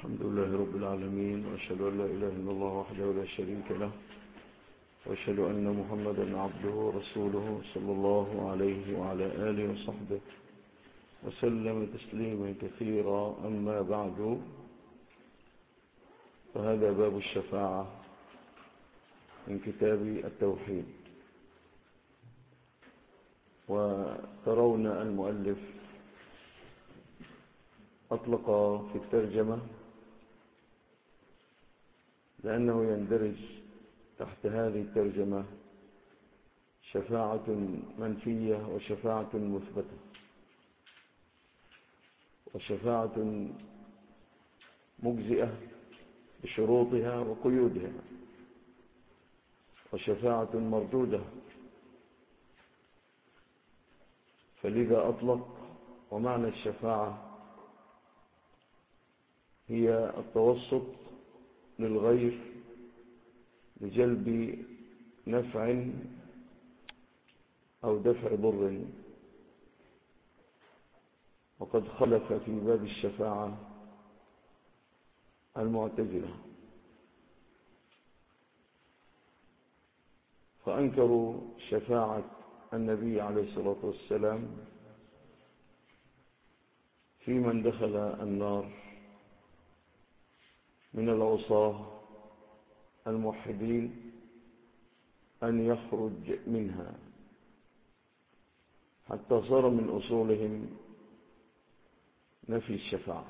الحمد لله رب العالمين، وأشهد أن لا إله إلا الله وحده لا شريك له، وأشهد أن محمدا عبده ورسوله صلى الله عليه وعلى آله وصحبه وسلم تسليما كثيرا. أما بعد، فهذا باب الشفاعة من كتاب التوحيد. وترون المؤلف أطلق في الترجمة لأنه يندرج تحت هذه الترجمة شفاعة منفية وشفاعة مثبتة، وشفاعة مجزئة بشروطها وقيودها، وشفاعة مردودة. فلذا أطلق. ومعنى الشفاعة هي التوسط للغير لجلب نفع أو دفع ضر. وقد خلف في باب الشفاعة المعتزلة، فأنكروا شفاعة النبي عليه الصلاة والسلام في من دخل النار من العصاة الموحدين أن يخرج منها، حتى صار من أصولهم نفي الشفاعة.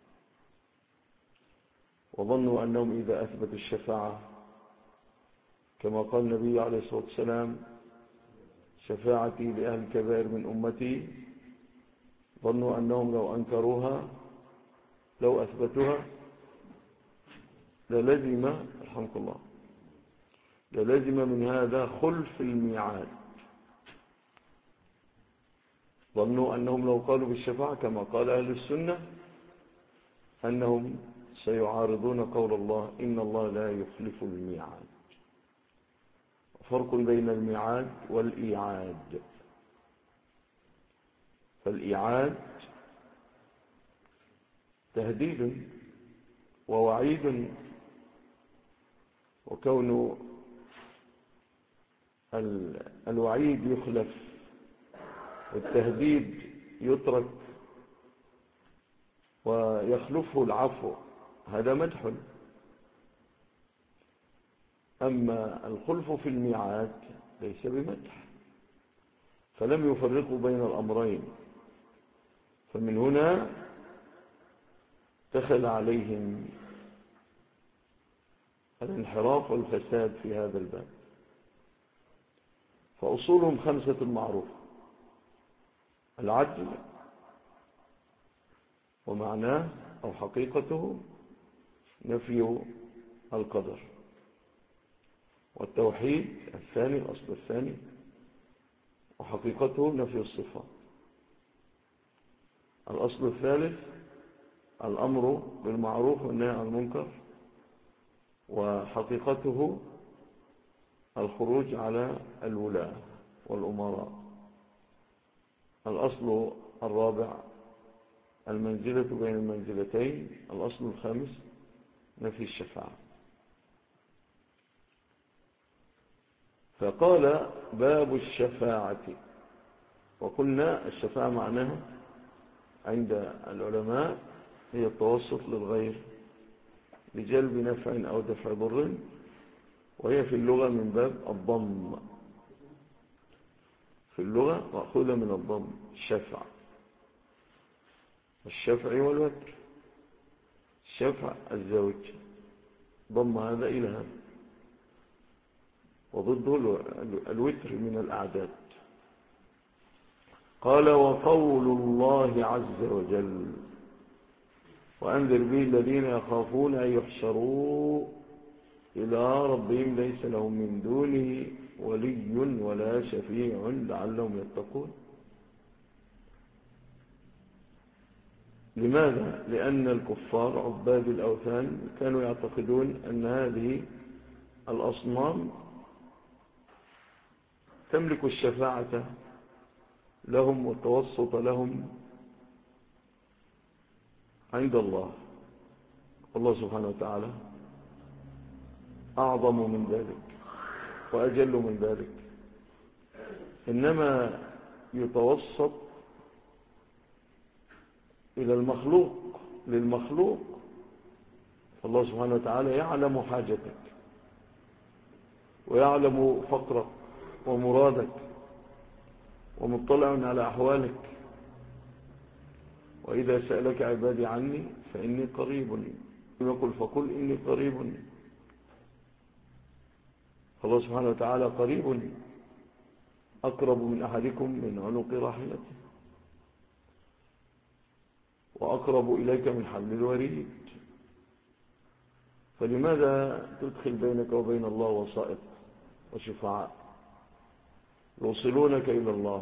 وظنوا أنهم إذا أثبتوا الشفاعة كما قال النبي عليه الصلاة والسلام: شفاعتي لأهل الكبائر من أمتي، ظنوا أنهم لو أنكروها لو أثبتوها للزم رحمك الله للزم من هذا خلف الميعاد. ظنوا أنهم لو قالوا بالشفاعة كما قال أهل السنة أنهم سيعارضون قول الله: إن الله لا يخلف الميعاد. فرق بين الميعاد والإيعاد. فالإيعاد تهديد ووعيد، وكون الوعيد يخلف والتهديد يترك ويخلفه العفو، هذا مدح. أما الخلف في الميعاد ليس بمدح، فلم يفرقوا بين الأمرين. فمن هنا دخل عليهم الانحراف والفساد في هذا الباب. فأصولهم 5 معروفة: العدل ومعناه أو حقيقته نفي القدر، والتوحيد الثاني الأصل الثاني وحقيقته نفي الصفات، الأصل الثالث الأمر بالمعروف والنهي عن المنكر، وحقيقته الخروج على الولاة والأمراء، الأصل الرابع المنزلة بين المنزلتين، الأصل الخامس نفي الشفاعة. فقال: باب الشفاعة. وقلنا الشفاعة معناها عند العلماء هي التوسط للغير لجلب نفع أو دفع ضر، وهي في اللغة من باب الضم. في اللغة مأخوذة من الضم، الشفع، الشفع والوتر. الشفع الزوج، ضم هذا إلى هذا، وضده الوتر من الأعداد. قال: وقول الله عز وجل: وأنذر به الذين يخافون أن يحشروا إلى ربهم ليس لهم من دونه ولي ولا شفيع لعلهم يتقون. لماذا؟ لأن الكفار عباد الأوثان كانوا يعتقدون أن هذه الأصنام تملك الشفاعة لهم والتوسط لهم عند الله، الله سبحانه وتعالى أعظم من ذلك وأجل من ذلك، إنما يتوسط إلى المخلوق للمخلوق. الله سبحانه وتعالى يعلم حاجتك ويعلم فقرك ومرادك ومطلع على أحوالك. وإذا سألك عبادي عني فإني قريب، يقول فقل إني قريب. الله سبحانه وتعالى قريب، أقرب من أحدكم من عنق راحلته، وأقرب إليك من حبل الوريد. فلماذا تدخل بينك وبين الله وسائط وشفعاء يوصلونك إلى الله؟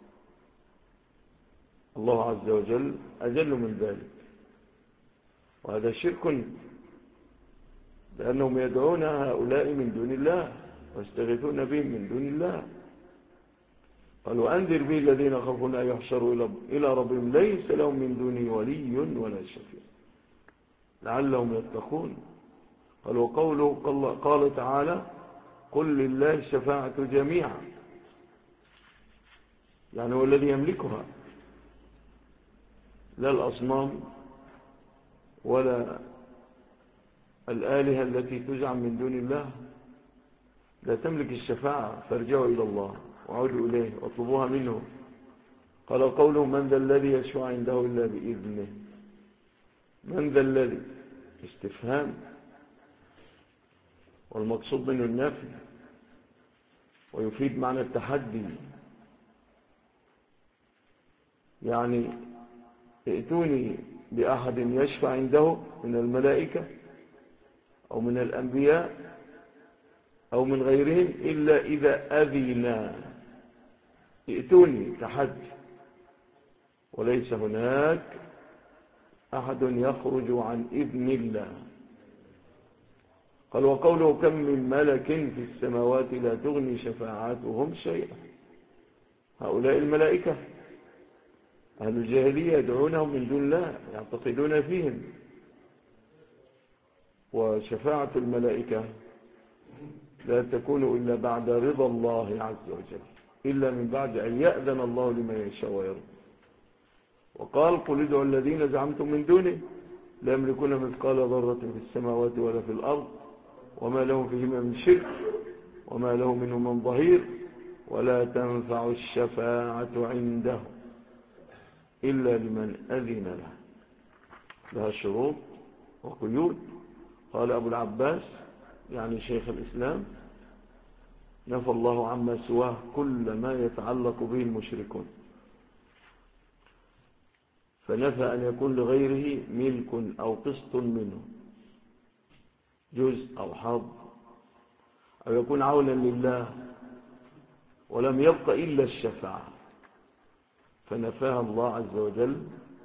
الله عز وجل أجل من ذلك، وهذا شرك، لأنهم يدعون هؤلاء من دون الله ويستغيثون بهم من دون الله. قالوا أنذر به الذين خافون أن يحشروا إلى ربهم ليس لهم من دونه ولي ولا شفيع لعلهم يتقون. قالوا قوله قال تعالى قل لله الشفاعة جميعا، يعني هو الذي يملكها، لا الأصنام ولا الآلهة التي تزعم من دون الله، لا تملك الشفاعة. فارجعوا إلى الله وعودوا إليه واطلبوها منه. قال قوله من ذا الذي يشفع عنده إلا بإذنه. من ذا الذي استفهام، والمقصود منه النفي، ويفيد معنى التحدي. يعني ائتوني بأحد يشفع عنده من الملائكة أو من الأنبياء أو من غيرهم إلا إذا أذنا. ائتوني تحدي، وليس هناك أحد يخرج عن إذن الله. قال وقوله كم من ملك في السماوات لا تغني شفاعاتهم شيئا. هؤلاء الملائكة أهل الجاهلية يدعونهم من دون الله، يعتقدون فيهم. وشفاعة الملائكة لا تكون إلا بعد رضا الله عز وجل، إلا من بعد أن يأذن الله لمن يشاء ويرضى. وقال قل ادعوا الذين زعمتم من دونه لا يملكون مثقال ذرة في السماوات ولا في الأرض وما لهم فيهما من شرك وما له منهم من ظهير ولا تنفع الشفاعة عنده إلا لمن أذن له. لها شروط وقيود. قال أبو العباس يعني شيخ الإسلام نفى الله عما سواه كل ما يتعلق به المشركون، فنفى أن يكون لغيره ملك أو قسط منه، جزء أو حظ، أو يكون عونا لله، ولم يبق إلا الشفاعة، فنفاها الله عز وجل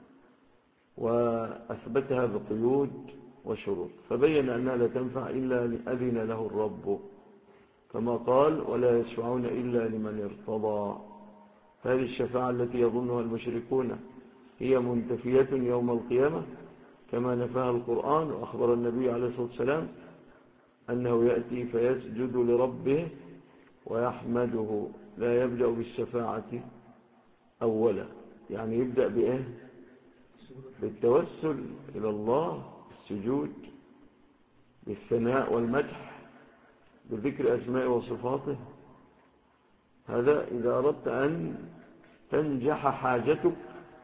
وأثبتها بقيود وشروط. فبين أنها لا تنفع إلا لأذن له الرب، كما قال ولا يشفعون إلا لمن ارتضى. هذه الشفاعة التي يظنها المشركون هي منتفية يوم القيامة كما نفاها القرآن. وأخبر النبي عليه الصلاة والسلام أنه يأتي فيسجد لربه ويحمده، لا يبدأ بالشفاعة أولا، يعني يبدأ بإيه؟ بالتوسل إلى الله، بالسجود، بالثناء والمدح، بذكر أسماء وصفاته. هذا إذا أردت أن تنجح حاجتك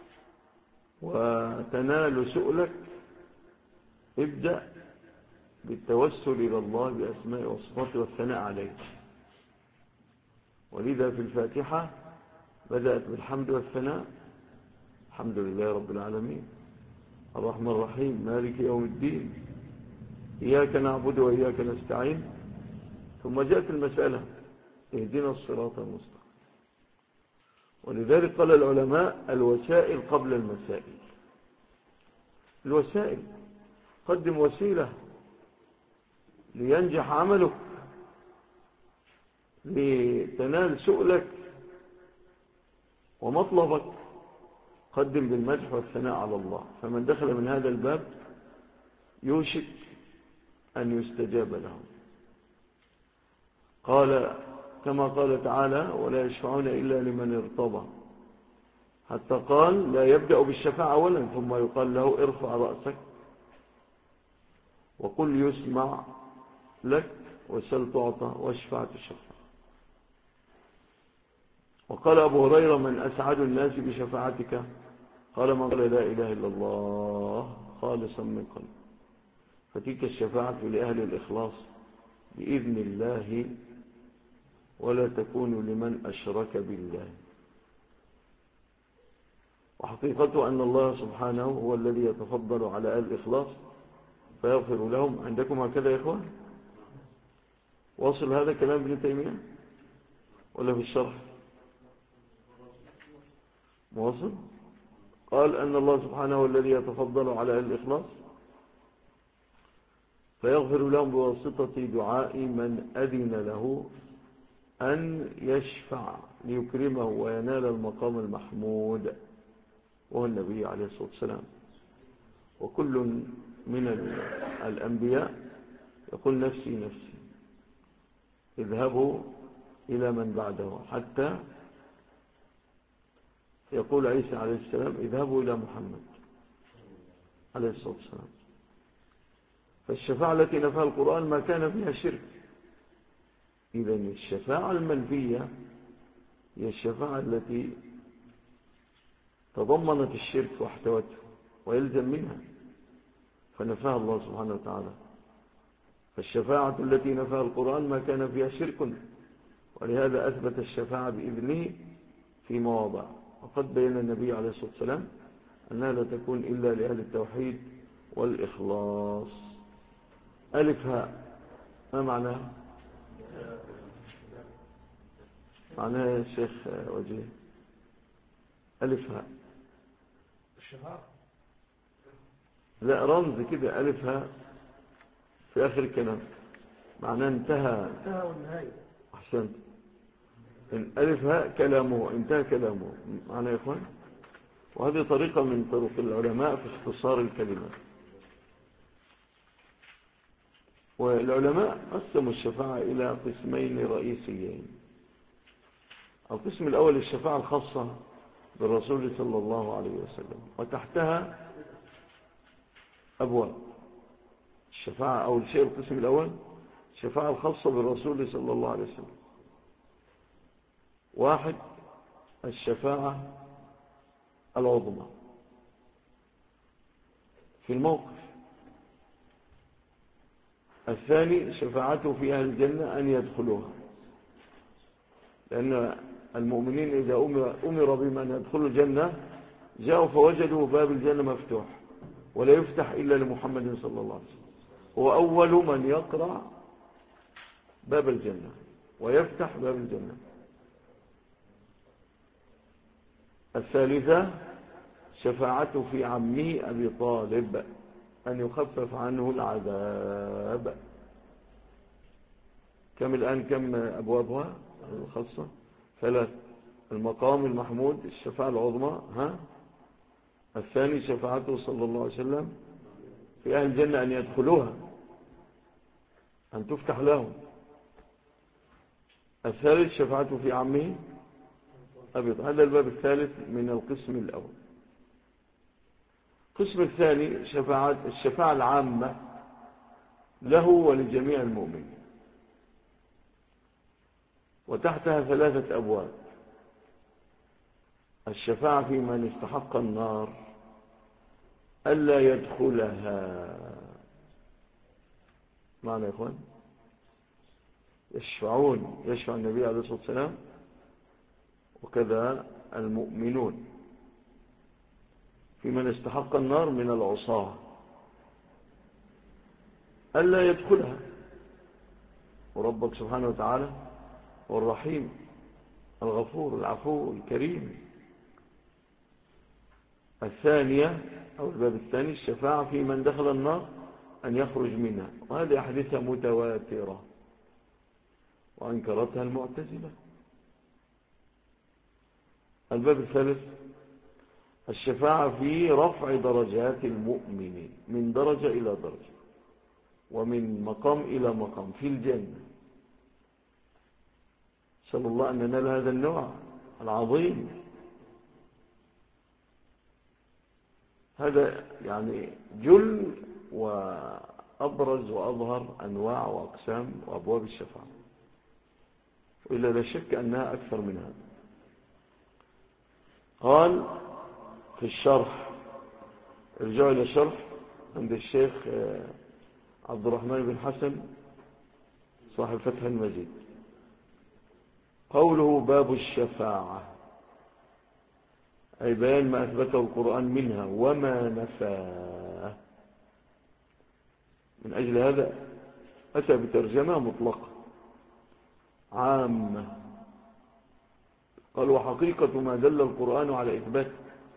وتنال سؤلك، ابدأ بالتوسل إلى الله بأسماء وصفاته والثناء عليه. ولذا في الفاتحة بدأت بالحمد والثناء، الحمد لله رب العالمين الرحمن الرحيم مالك يوم الدين إياك نعبد وإياك نستعين، ثم جاءت المسألة اهدنا الصراط المستقيم. ولذلك قال العلماء الوسائل قبل المسائل. الوسائل قدم وسيلة لينجح عملك، لتنال سؤلك ومطلبك، قدم بالمدح والثناء على الله. فمن دخل من هذا الباب يوشك أن يستجاب لهم. قال كما قال تعالى ولا يشفعون إلا لمن ارتضى، حتى قال لا يبدأ بالشفاعة أولا ثم يقال له ارفع رأسك وقل يسمع لك وسل تعطى واشفع تشفع. وقال أبو هريرة من أسعد الناس بشفاعتك؟ قال من قال لا إله إلا الله خالصا من قلب. فتلك الشفاعة لأهل الإخلاص بإذن الله ولا تكون لمن أشرك بالله. وحقيقته أن الله سبحانه هو الذي يتفضل على أهل الإخلاص فيغفر لهم. عندكم هكذا يا إخوان؟ واصل هذا كلام ابن تيمية ولا في الشرح؟ مواصل. قال أن الله سبحانه هو الذي يتفضل على أهل الإخلاص فيغفر لهم بواسطة دعاء من أذن له أن يشفع ليكرمه وينال المقام المحمود وهو النبي عليه الصلاة والسلام. وكل من الأنبياء يقول نفسي نفسي اذهبوا إلى من بعده، حتى يقول عيسى عليه السلام اذهبوا إلى محمد عليه الصلاة والسلام. فالشفاعة التي نفاها القرآن ما كان فيها شرك. إذن الشفاعة المنفية هي الشفاعة التي تضمنت الشرك واحتوته ويلزم منها فنفاها الله سبحانه وتعالى. فالشفاعة التي نفاها القرآن ما كان فيها شرك، ولهذا أثبت الشفاعة بإذنه في مواضع. وقد بين النبي عليه الصلاة والسلام أنها لا تكون إلا لأهل التوحيد والإخلاص. ألف هاء ما معناها؟ معناها يا شيخ وجيه ألف هاء الشفاعة لا رمز كده ألف هاء في آخر الكلام معناه انتهى والنهاية. أحسنت. إن ألف هاء كلامه انتهى كلامه معناه يا إخوان. وهذه طريقة من طرق العلماء في اختصار الكلمات. والعلماء قسموا الشفاعة إلى قسمين رئيسيين. القسم الأول الشفاعة الخاصة بالرسول صلى الله عليه وسلم، وتحتها أبواب الشفاعة. أو الشيء القسم الأول الشفاعة الخاصة بالرسول صلى الله عليه وسلم. واحد الشفاعة العظمى في الموقف. الثاني شفاعته في أهل الجنة أن يدخلوها، لأن المؤمنين إذا أمر بمن يدخلوا الجنة جاءوا فوجدوا باب الجنة مفتوح ولا يفتح إلا لمحمد صلى الله عليه وسلم. هو أول من يقرأ باب الجنة ويفتح باب الجنة. الثالثة شفاعته في عمه أبي طالب أن يخفف عنه العذاب. كم الآن كم أبوابها الخاصة؟ ثلاث. المقام المحمود الشفاعة العظمى الثاني شفاعته صلى الله عليه وسلم في أهل الجنة أن يدخلوها أن تفتح لهم. الثالث شفاعته في عمه أبي طالب. هذا الباب الثالث من القسم الأول. القسم الثاني الشفاعة العامة له ولجميع المؤمنين، وتحتها ثلاثة أبواب. الشفاعة في من استحق النار ألا يدخلها. معنى يا إخوان يشفع النبي عليه الصلاة والسلام وكذا المؤمنون في من استحق النار من العصاة ألا يدخلها. وربك سبحانه وتعالى هو الرحيم الغفور العفو الكريم. الثانية أو الباب الثاني الشفاعة في من دخل النار أن يخرج منها، وهذه أحاديث متواترة وأنكرتها المعتزلة. الباب الثالث الشفاعة في رفع درجات المؤمنين من درجة إلى درجة ومن مقام إلى مقام في الجنة. نسأل الله أن ننال هذا النوع العظيم. هذا يعني جل وأبرز وأظهر أنواع وأقسام وأبواب الشفاعة، وإلا لا شك أنها أكثر من هذا. قال في الشرح، ارجعوا إلى الشرح عند الشيخ عبد الرحمن بن حسن صاحب فتح المجيد، قوله باب الشفاعة أي بيان ما أثبته القرآن منها وما نفاه. من أجل هذا أتى بترجمة مطلقة عامة. قال وحقيقة ما دل القرآن على إثباته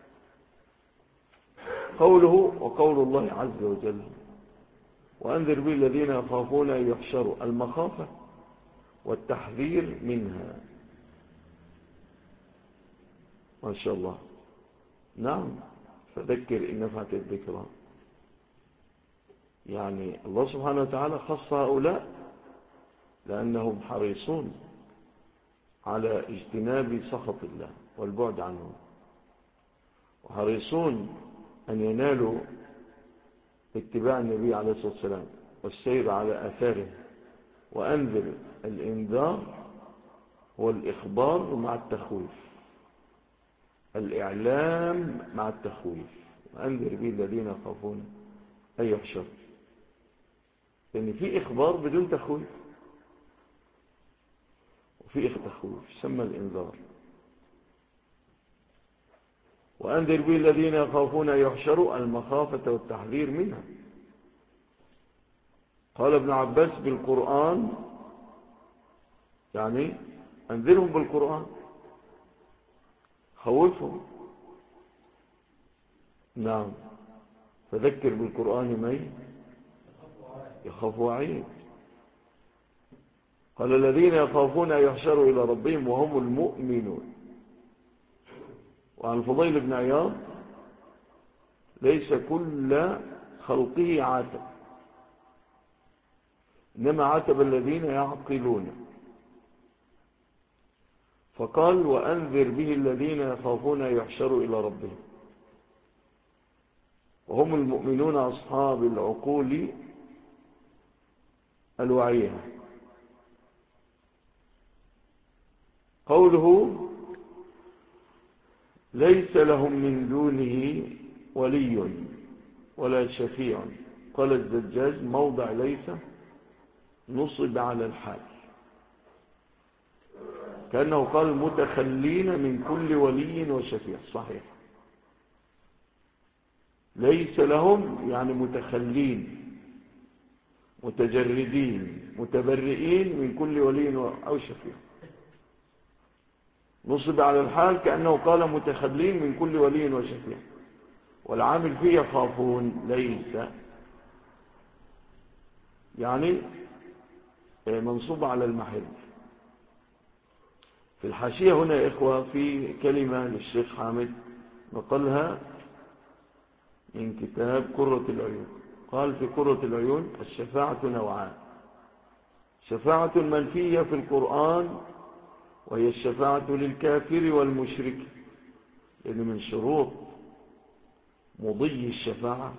قوله وقول الله عز وجل وأنذر به الذين يخافون أن يحشروا، المخافة والتحذير منها. ما شاء الله. نعم، فذكر إن نفعت الذكرى. يعني الله سبحانه وتعالى خص هؤلاء لأنهم حريصون على اجتناب سخط الله والبعد عنه، وحريصون أن ينالوا اتباع النبي عليه الصلاة والسلام والسير على آثاره. وأنذر الإنذار هو الإخبار مع التخويف، الإعلام مع التخويف. وأنذر به الذين يخافون أن يحشروا، لأن في إخبار بدون تخويف وفي تخويف يسمى الإنذار. وأنذر به الذين يخافون أن يحشروا، المخافة والتحذير منها. قال ابن عباس بالقرآن، يعني أنذرهم بالقرآن، خوفهم. نعم، فذكر بالقرآن من يخاف وعيد. قال الذين يخافون أن يحشروا إلى ربهم وهم المؤمنون. وعن الفضيل بن عياض ليس كل خلقه عاتب، إنما عاتب الذين يعقلون. فقال وأنذر به الذين يخافون أن يحشروا إلى ربهم وهم المؤمنون أصحاب العقول الوعية. قوله ليس لهم من دونه ولي ولا شفيع، قال الزجاج موضع ليس نصب على الحال، كأنه قال متخلين من كل ولي وشفيع. صحيح، ليس لهم يعني متخلين متجردين متبرئين من كل ولي أو شفيع. نصب على الحال كأنه قال متخلين من كل ولي وشفيع، والعامل فيه يخافون ليس يعني منصوب على المحل. في الحاشية هنا يا إخوة في كلمة للشيخ حامد نقلها من كتاب قرة العيون. قال في قرة العيون الشفاعة نوعان: شفاعة منفية في القرآن وهي الشفاعة للكافر والمشرك، لأن من شروط مضي الشفاعة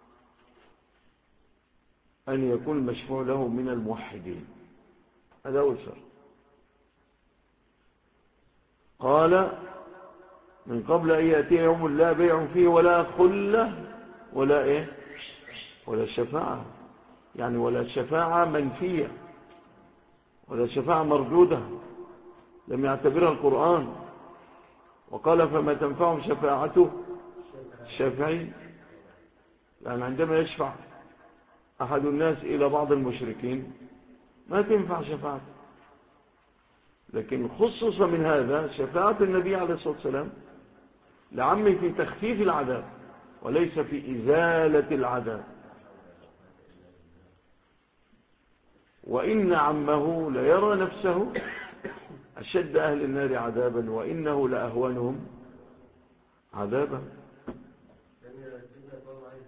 أن يكون المشفوع له من الموحدين، هذا أول شرط. قال من قبل أن يأتي يوم لا بيع فيه ولا خلة ولا إيه ولا شفاعة، يعني ولا شفاعة منفية ولا شفاعة مردودة لم يعتبرها القرآن. وقال فما تنفعهم شفاعته الشافعين، يعني عندما يشفع أحد الناس إلى بعض المشركين ما تنفع شفاعته. لكن خصص من هذا شفاعة النبي عليه الصلاة والسلام لعمه في تخفيف العذاب وليس في إزالة العذاب. وإن عمه ليرى نفسه أشد أهل النار عذابا وإنه لأهونهم عذابا.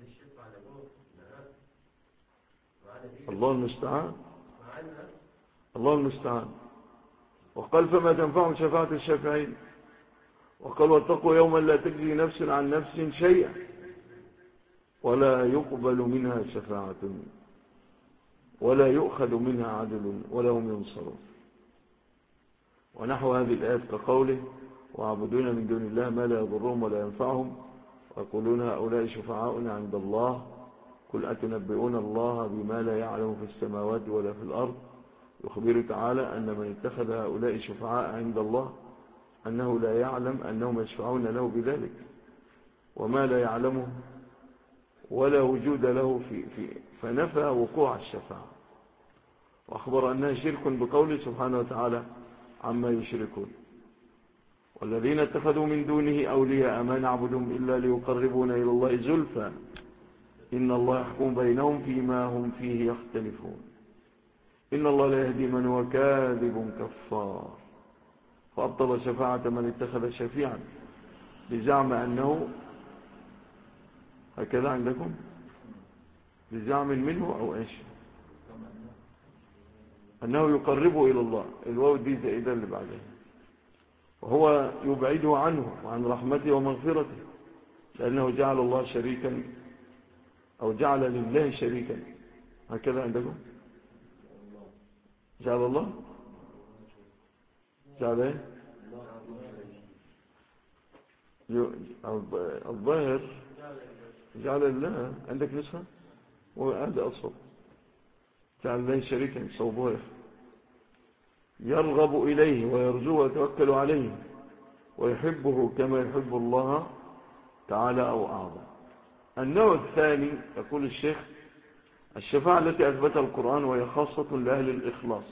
الله المستعان. الله المستعان. وقال فما تنفعهم شفاعة الشافعين. وقال واتقوا يوما لا تجزي نفس عن نفس شيئا ولا يقبل منها شفاعة ولا يؤخذ منها عدل ولا هم ينصرون. ونحو هذه الآيات كقوله وعبدون من دون الله ما لا يضرهم ولا ينفعهم ويقولون هؤلاء شفعاؤنا عند الله قل أتنبئون الله بما لا يعلم في السماوات ولا في الأرض. يخبر تعالى أن من اتخذ هؤلاء شفعاء عند الله أنه لا يعلم أنهم يشفعون له بذلك وما لا يعلمه ولا وجود له فنفى وقوع الشفاعة وأخبر أنها شرك بقوله سبحانه وتعالى عما يشركون والذين اتخذوا من دونه أولياء ما نعبدهم إلا ليقربونا إلى الله زلفى إن الله يحكم بينهم فيما هم فيه يختلفون إن الله لا يهدي من هو كاذب كفار. فأبطل شفاعة من اتخذ شفيعا بزعم أنه هكذا عندكم بزعم منه أو إيش أنه يقربه إلى الله الواو دي زائدة اللي بعدها وهو يبعده عنه وعن رحمته ومغفرته لأنه جعل الله شريكا أو جعل لله شريكا. هكذا عندكم جعل الله جعل ايه الظاهر جعل الله عندك نسخة وهذا أصل جعل الله شريكا صوبه يرغب إليه ويرجوه ويتوكل عليه ويحبه كما يحب الله تعالى أو أعظم. النوع الثاني يقول الشيخ الشفاعة التي أثبتها القرآن وهي خاصة لأهل الإخلاص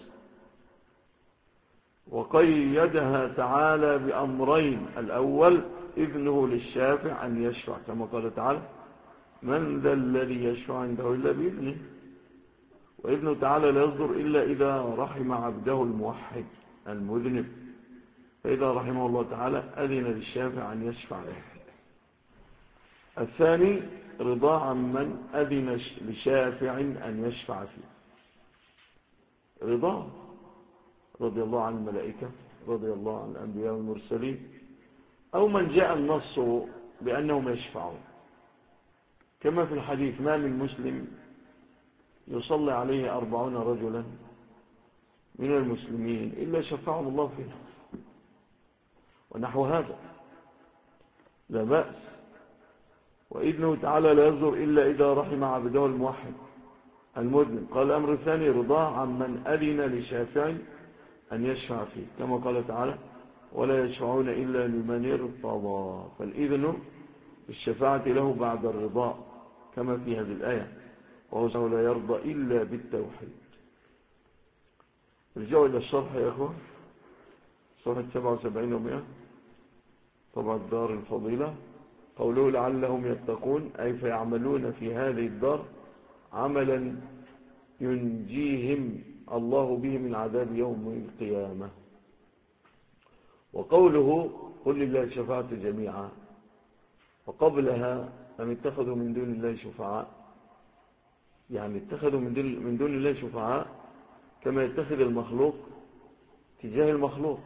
وقيدها تعالى بأمرين الأول إذنه للشافع أن يشفع كما قال تعالى من ذا الذي يشفع عنده إلا بإذنه وإذنه تعالى لا يصدر إلا إذا رحم عبده الموحد المذنب فإذا رحمه الله تعالى أذن للشافع أن يشفع له. الثاني رضا عمن أذن لشافع أن يشفع فيه رضا رضي الله عن الملائكة رضي الله عن الأنبياء والمرسلين أو من جاء النص بأنهم يشفعون كما في الحديث ما من مسلم يصلي عليه 40 رجلا من المسلمين إلا شفعهم الله فيه ونحو هذا لا بأس. وإذنه تعالى لا يصدر إلا إذا رحم عبده الموحد المذنب. قال الأمر الثاني رضاه عمن أذن لشافع أن يشفع فيه كما قال تعالى ولا يشفعون إلا لمن ارتضى فالإذن بالشفاعة له بعد الرضا كما في هذه الآية وهو لا يرضى إلا بالتوحيد. رجعوا إلى الشرح يا أخوة صفحة 77 و100 طبعا الدار الفضيلة قوله لعلهم يتقون أي فيعملون في هذه الدار عملا ينجيهم الله به من عذاب يوم القيامة. وقوله قل لله الشفاعة جميعا وقبلها أن اتخذوا من دون الله شفعاء يعني اتخذوا من دون الله شفعاء كما يتخذ المخلوق تجاه المخلوق.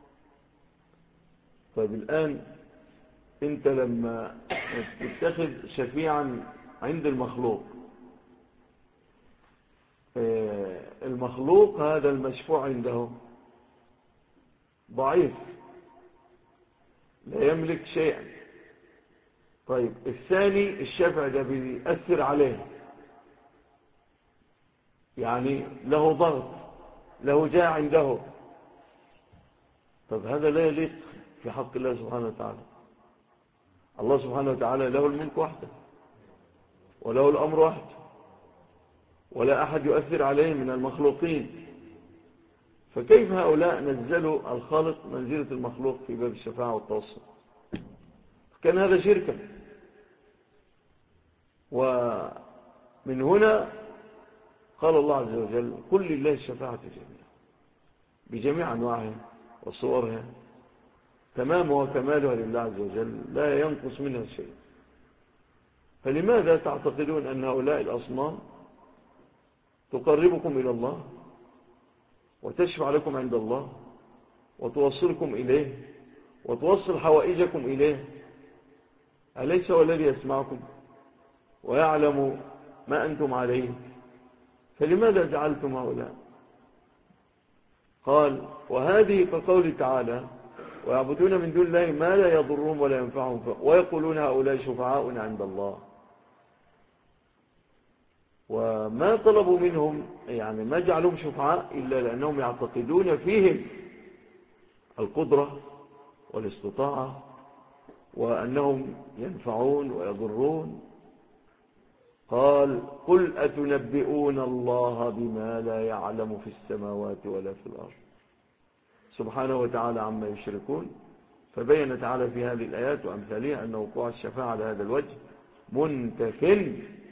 طيب الآن انت لما تتخذ شفيعا عند المخلوق المخلوق هذا المشفوع عنده ضعيف لا يملك شيئا. طيب الثاني الشفع ده بيأثر عليه يعني له ضغط له جاء عنده. طب هذا لا يليق في حق الله سبحانه وتعالى. الله سبحانه وتعالى له الملك وحده وله الأمر وحده ولا أحد يؤثر عليه من المخلوقين فكيف هؤلاء نزلوا الخالق منزلة المخلوق في باب الشفاعة والتوسل؟ كان هذا شركا. ومن هنا قال الله عز وجل قل لله الشفاعة جميعا بجميع أنواعها وصورها تمامها وكمالها لله عز وجل لا ينقص منها شيء. فلماذا تعتقدون أن هؤلاء الأصنام تقربكم إلى الله وتشفع لكم عند الله وتوصلكم إليه وتوصل حوائجكم إليه؟ أليس هو الذي يسمعكم ويعلم ما أنتم عليه؟ فلماذا جعلتم هؤلاء؟ قال وهذه كقول تعالى ويعبدون من دون الله ما لا يضرهم ولا ينفعهم ويقولون هؤلاء شفعاؤنا عند الله. وما طلبوا منهم يعني ما جعلهم شفعاء إلا لأنهم يعتقدون فيهم القدرة والاستطاعة وأنهم ينفعون ويضرون. قال قل أتنبئون الله بما لا يعلم في السماوات ولا في الأرض سبحانه وتعالى عما يشركون. فبين تعالى في هذه الآيات وأمثالها أن وقوع الشفاعة على هذا الوجه منتف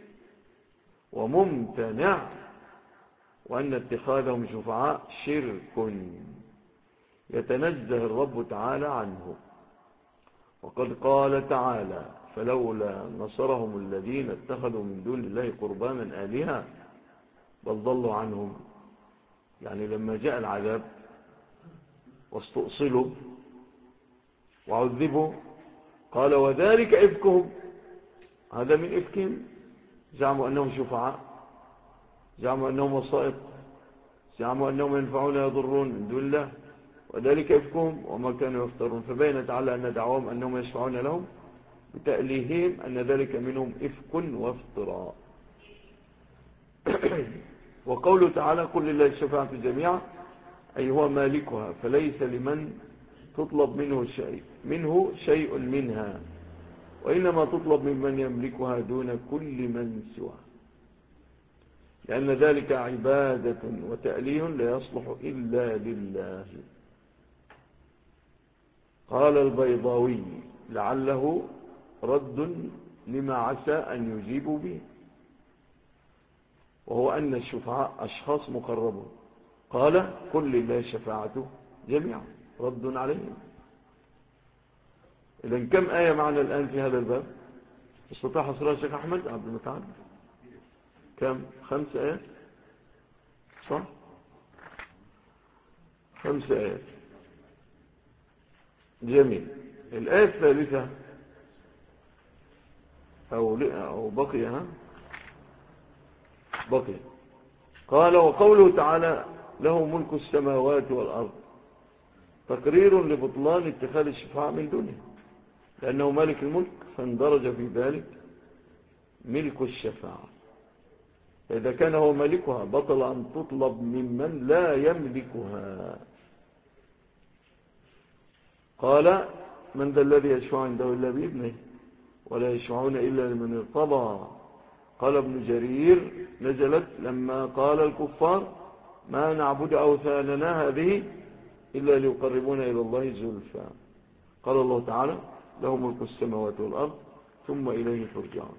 وممتنع وأن اتخاذهم شفعاء شرك يتنزه الرب تعالى عنه. وقد قال تعالى فلولا نصرهم الذين اتخذوا من دون الله قربانا آلهة بل ضلوا عنهم. يعني لما جاء العذاب واستؤصلوا وعذبوا قال وذلك إفكهم، هذا من إفكهم، زعموا أنهم شفعاء، زعموا أنهم وسائط، زعموا أنهم ينفعون يضرون من دون الله، وذلك إفكهم وما كانوا يفترون. فبين تعالى أن دعوهم أنهم يشفعون لهم بتأليههم أن ذلك منهم إفك وافتراء. وقوله تعالى قل لله الشفاعة جميعا أي هو مالكها فليس لمن تطلب منه شيء منها وإنما تطلب ممن يملكها دون كل من سواه لأن ذلك عبادة وتأليه لا يصلح إلا لله. قال البيضاوي لعله رد لما عسى أن يجيبوا به وهو أن الشفعاء أشخاص مقربون. قال قل لله شفاعته جميعا رد عليهم. إذن كم آية معنا الآن في هذا الباب؟ استطاع حصرها الشيخ أحمد عبد المتعال كم؟ 5 آيات صح؟ 5 آيات. جميل. الآية الثالثة أو بقي قال وقوله تعالى له ملك السماوات والأرض تقرير لبطلان اتخاذ الشفاعة من دونه لأنه مالك الملك فاندرج في ذلك ملك الشفاعة. فإذا كان هو مالكها بطل أن تطلب ممن لا يملكها. قال من ذا الذي يشفع عنده إلا بإذنه ولا يشفعون إلا لمن ارتضى. قال ابن جرير نزلت لما قال الكفار ما نعبد أوثاننا هذه إلا ليقربون إلى الله زلفى. قال الله تعالى له ملك السماوات والأرض ثم إليه ترجعون.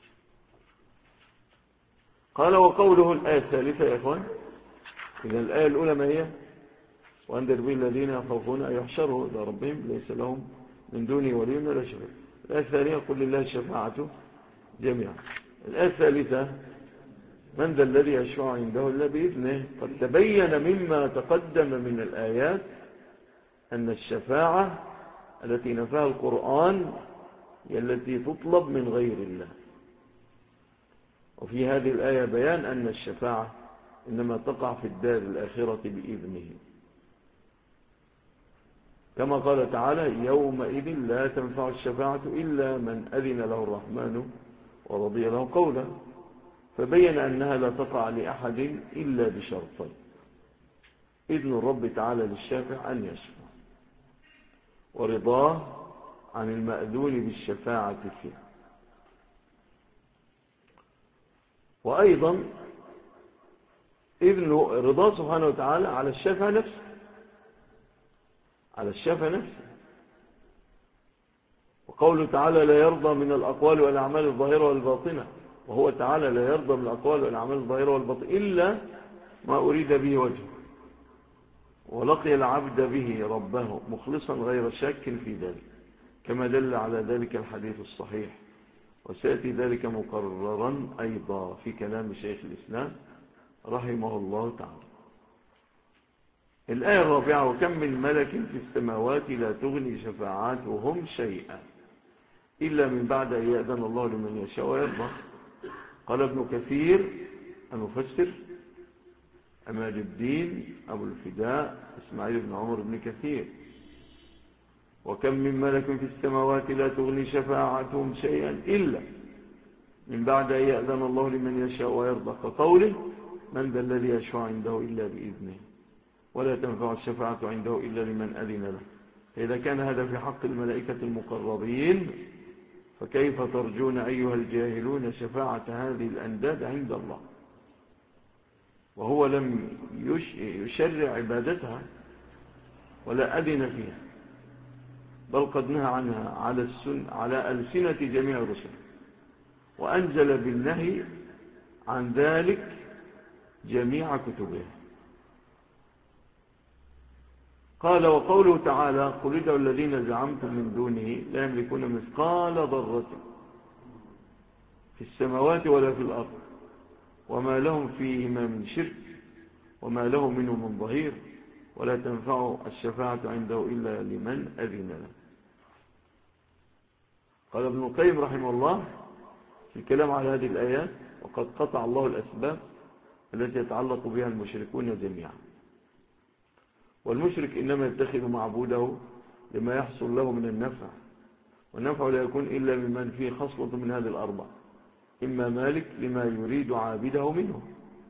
قال وقوله الآية الثالثة يا إخوان إذا الآية الأولى ما هي وأنذر به الذين يخافون أن يحشروا إلى ربهم ليس لهم من دونه ولي ولا شفيع. الآية الثانية قل لله الشفاعة جميعا. الآية الثالثة من ذا الذي يشفع عنده إلا بإذنه. قد تبين مما تقدم من الآيات أن الشفاعة التي نفاها القرآن هي التي تطلب من غير الله. وفي هذه الآية بيان أن الشفاعة إنما تقع في الدار الآخرة بإذنه كما قال تعالى يومئذ لا تنفع الشفاعة إلا من أذن له الرحمن ورضي له قولا. فبين أنها لا تقع لأحد إلا بشرطين إذن الرب تعالى للشافع أن يشفع ورضاه عن المأذون بالشفاعة فيه. وأيضا إذن رضاه سبحانه وتعالى على الشافع نفسه وقوله تعالى لا يرضى من الأقوال والأعمال الظاهرة والباطنة وهو تعالى لا يرضى من الأقوال والأعمال الظاهرة والباطنة إلا ما أريد به وجهه ولقي العبد به ربه مخلصا غير شاك في ذلك كما دل على ذلك الحديث الصحيح وسيأتي ذلك مقررا أيضا في كلام شيخ الإسلام رحمه الله تعالى. الآية الرابعة: وكم من ملك في السماوات لا تغني شفاعاتهم شيئا إلا من بعد أن يأذن الله لمن يشاء ويرضى. قال ابن كثير المفسر أمال الدين أبو الفداء إسماعيل بن عمر بن كثير: وكم من ملك في السماوات لا تغني شفاعتهم شيئا إلا من بعد أن يأذن الله لمن يشاء ويرضى، كقوله: من ذا الذي يشفع عنده إلا بإذنه ولا تنفع الشفاعة عنده إلا لمن أذن له. فإذا كان هذا في حق الملائكة المقربين فكيف ترجون أيها الجاهلون شفاعة هذه الأنداد عند الله وهو لم يشرع عبادتها ولا أذن فيها، بل قد نهى عنها على ألسنة جميع الرسل، وأنزل بالنهي عن ذلك جميع كتبه. قال: وقوله تعالى: قل ادعوا الذين زعمتم من دونه لا يملكون مثقال ذرة في السماوات ولا في الأرض وما لهم فيهما من شرك وما له منه من ظهير ولا تنفع الشفاعة عنده إلا لمن أذن له. قال ابن القيم رحمه الله في الكلام على هذه الآيات: وقد قطع الله الأسباب التي يتعلق بها المشركون جميعا، والمشرك إنما يتخذ معبوده لما يحصل له من النفع، والنفع لا يكون إلا ممن فيه خصلة من هذه الأربع: إما مالك لما يريد عابده منه،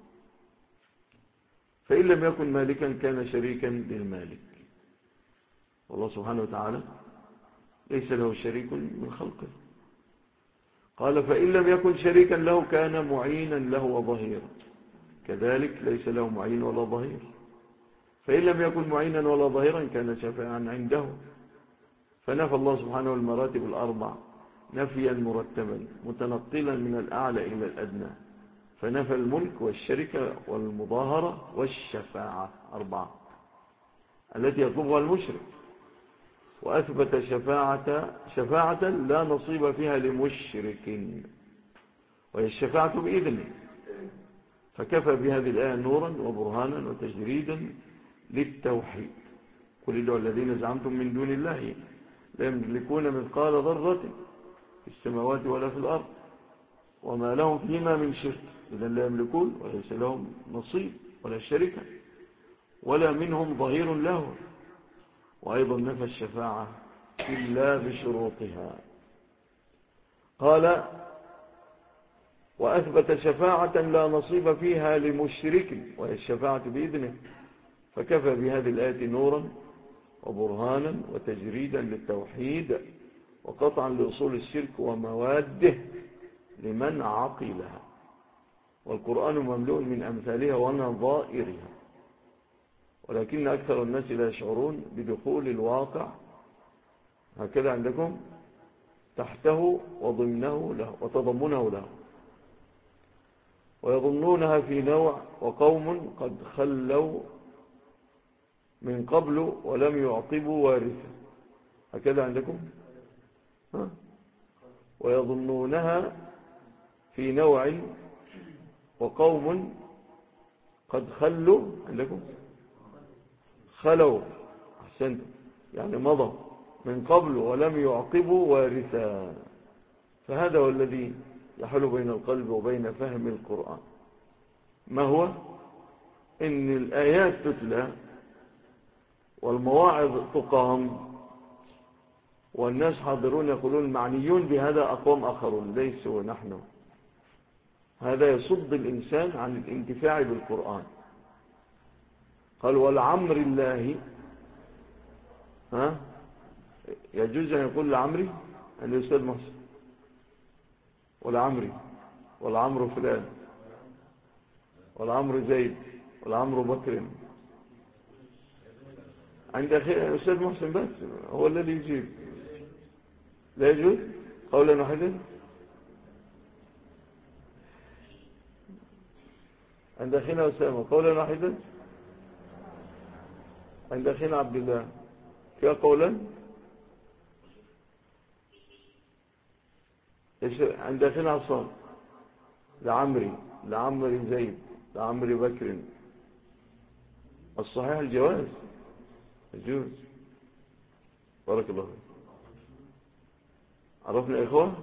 فإن لم يكن مالكا كان شريكا للمالك، والله سبحانه وتعالى ليس له شريك من خلقه. قال: فإن لم يكن شريكا له كان معينا له وظهيرا، كذلك ليس له معين ولا ظهير. فإن لم يكن معينا ولا ظهيرا كان شفيعا عنده. فنفى الله سبحانه المراتب الأربع نفيا مرتبا متنقلا من الأعلى إلى الأدنى، فنفى الملك والشركة والمظاهرة والشفاعة أربعة التي يطلبها المشرك، وأثبت شفاعة لا نصيب فيها لمشرك، وهي الشفاعة بإذنه، فكفى بهذه الآية نورا وبرهانا وتجريدا للتوحيد. قل ادعوا الذين زعمتم من دون الله لا يملكون مثقال ذرة في السماوات ولا في الأرض وما لهم فيما من شرك، إذا لا يملكون وليس لهم نصيب ولا شركة ولا منهم ظهير له. وأيضا نفى الشفاعة إلا بشروطها. قال: وأثبت شفاعة لا نصيب فيها لمشرك، وهي الشفاعة بإذنه، فكفى بهذه الآية نورا وبرهانا وتجريدا للتوحيد وقطعا لأصول الشرك ومواده لمن عقلها. والقرآن مملوء من أمثالها ونظائرها، ولكن أكثر الناس لا يشعرون بدخول الواقع هكذا عندكم تحته وضمنه له وتضمنه له، ويظنونها في نوع: وقوم قد خلوا من قبل ولم يعقبوا وارثا. هكذا عندكم ويظنونها في نوع: وقوم قد خلوا عندكم خلوا، أحسنتم، يعني مضى من قبل ولم يعقبوا وارثا. فهذا هو الذي يحل بين القلب وبين فهم القرآن. ما هو؟ إن الآيات تتلى والمواعظ تقام والناس حاضرون يقولون معنيون بهذا أقوام آخرون ليسوا نحن. هذا يصد الإنسان عن الانتفاع بالقرآن. قال: والعمر الله، يجوز أن يقول لعمري أن الأستاذ محسن والعمري والعمر فلان والعمر زيد والعمر بكر عند أخي الأستاذ محسن بس هو الذي يجيب. لا يجوز قولا واحدا. عند أخينا أسامة قولا واحدا. عند أخينا عبد الله فيها قولا. عند أخينا عصام لعمري زيد لعمري بكر، الصحيح الجواز يجوز. بارك الله فيك. عرفنا يا إخوة؟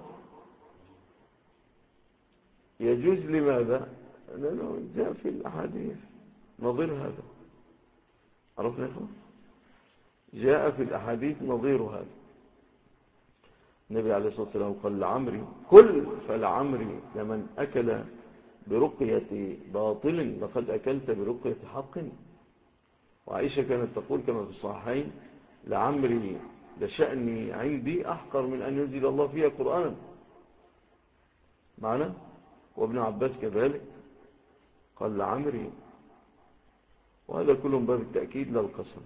يجوز لماذا؟ لأنه جاء في الأحاديث نظير هذا. عرفنا يا إخوة؟ جاء في الأحاديث نظير هذا. النبي عليه الصلاة والسلام قال لعمري كل، فلعمري لمن أكل برقية باطل لقد أكلت برقية حق. وعائشة كانت تقول كما في الصحيحين لعمري لشأني عندي أحقر من أن ينزل الله فيها قرآنا معنا. وابن عباس كذلك قال لعمري. وهذا كله باب التأكيد لا القسم،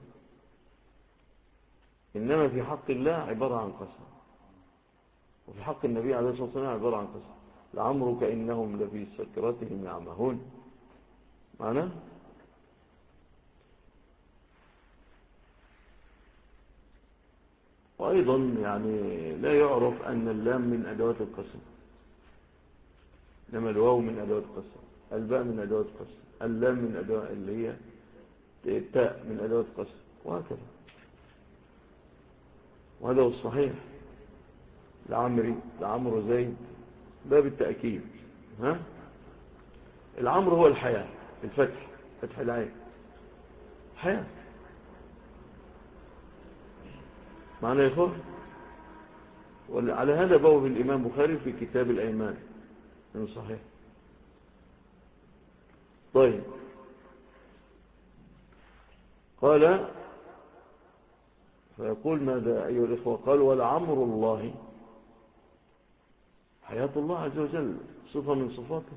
إنما في حق الله عبارة عن قسم، وفي حق النبي عليه الصلاة والسلام عبارة عن قسم. لعمرك إنهم لفي سكرتهم يعمهون معنا. وأيضا يعني لا يعرف أن اللام من أدوات القسم، إنما الواو من أدوات القسم، الباء من أدوات القسم، اللام من أدوات اللي هي التاء من أدوات القسم، وهكذا. وهذا هو الصحيح. لعمرو زيد باب التأكيد. ها؟ العمر هو الحياة، الفتح، فتح العين، حياة معنى يا إخوة. وعلى هذا بوب الإمام بخاري في كتاب الأيمان من صحيح. طيب قال فيقول ماذا أيها الإخوة؟ قال ولعمر الله حياة الله عز وجل صفة من صفاته.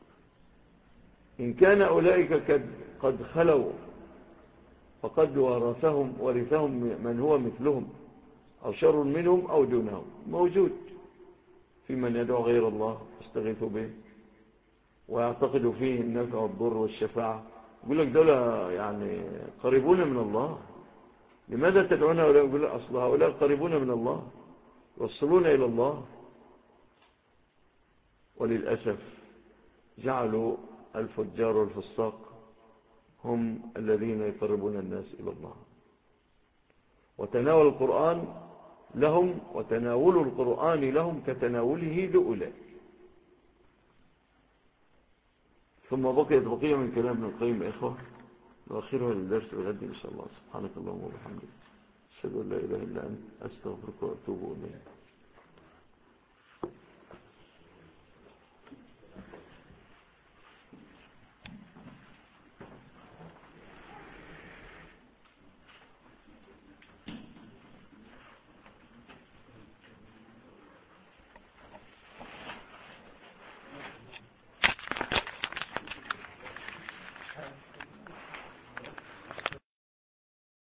إن كان أولئك قد خلوا فقد ورثهم من هو مثلهم أو شر منهم أو دونهم. موجود في من يدعو غير الله يستغيث به ويعتقد فيه النفع والضر والشفاعة. يقول لك دولة يعني قريبون من الله، لماذا تدعون هؤلاء؟ يقول لك أصل هؤلاء قريبون من الله يوصلون إلى الله. وللأسف جعلوا الفجار والفساق هم الذين يقربون الناس إلى الله. وتناول القرآن لهم وتناول القرآن لهم كتناوله لأولئك. ثم بقيت بقية من كلام ابن القيم يا إخوة نؤخرها للدرس الغد إن شاء الله. سبحانك اللهم وبحمدك أشهد أن لا إله إلا أنت أستغفرك وأتوب إليك.